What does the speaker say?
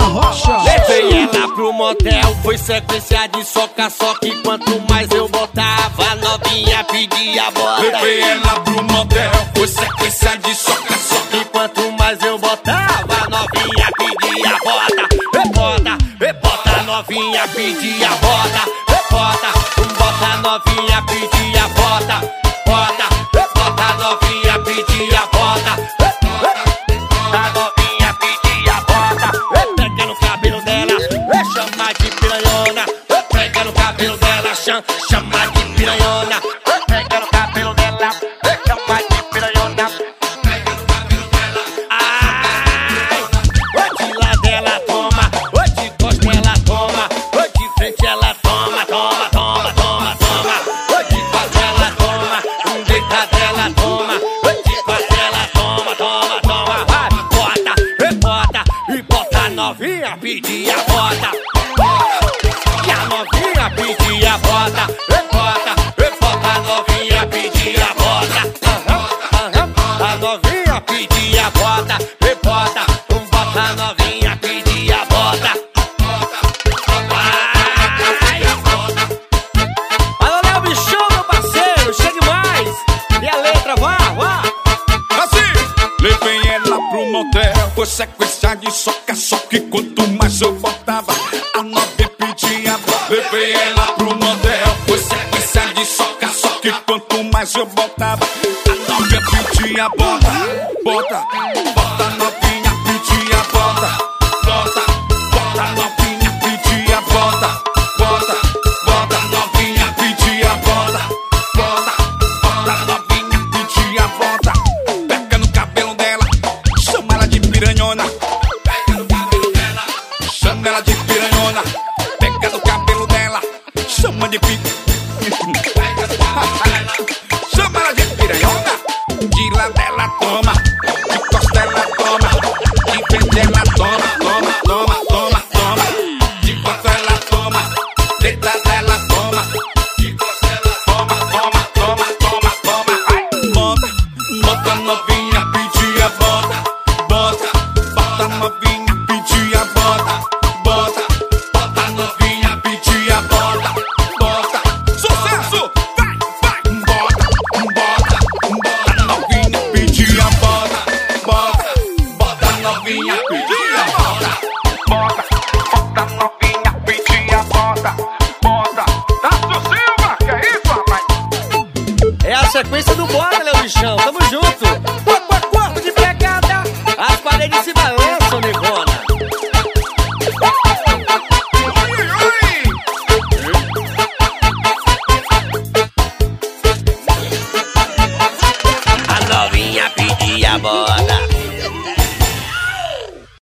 Rocha. Levei ela pro motel, foi sequência de soca, só que quanto mais eu botava, a novinha pedia bota. Levei ela pro motel, foi sequência de soca, só que quanto mais eu botava, a novinha pedia bota. Bota, bota, novinha pedia bota. Bota, bota, novinha pedia bota. Bota, bota, novinha pedia bota. A novinha pedia bota. Pega no cabelo dela, chama de piranhona. Pega no cabelo dela, chama de piranhona. Pega no cabelo dela, chama de piranhona. Ai, de lado ela toma, de costa ela toma, de frente ela toma, toma, toma, toma, toma. De quatro ela toma, deitada ela toma, de quatro ela toma, toma, toma. Vai, bota, e bota a novinha pedir a bota. E a novinha pedir a bota. Bota a novinha pedir a bota. A novinha pedir a bota. Bota a novinha pedir a bota. Alô, Léo Bichão, meu parceiro, chegue mais. E a letra, vá. assim. Levei ela pro motel, foi sequência de soca, só que quanto mais eu botava, a novinha pedia bota. Levei ela pro motel, foi sequência de soca, só que quanto mais eu botava, a novinha pedia bota. Bota, bota a novinha pedia bota. Bota, bota a novinha pedia bota. Bota, bota a novinha pedia bota. Bota, bota a novinha pedia bota. Pega no cabelo dela, chama ela de piranhona. Pega no cabelo dela, chama ela de piranhona. Pega no cabelo dela, chama de chama ela de piranhona. De lado ela toma, de costa ela toma, de frente ela toma, toma, toma, toma, toma. De costa ela toma, deitada ela toma, de costa ela toma, toma, toma, toma, toma. Ai, bota, bota a novinha pedia bota. Bota, bota a novinha pedia bota. Bota, bota a novinha pedia bota. Bota, sucesso, vai, bota, bota, bota a novinha pedia bota. Bota, bota a novinha pedia bota. Bota, bota a novinha pedia bota. Bota, Tasso Silva, que é isso, rapaz? É a sequência do Bora, Léo Bichão, tamo junto. Corpo de pegada, as paredes se balançam.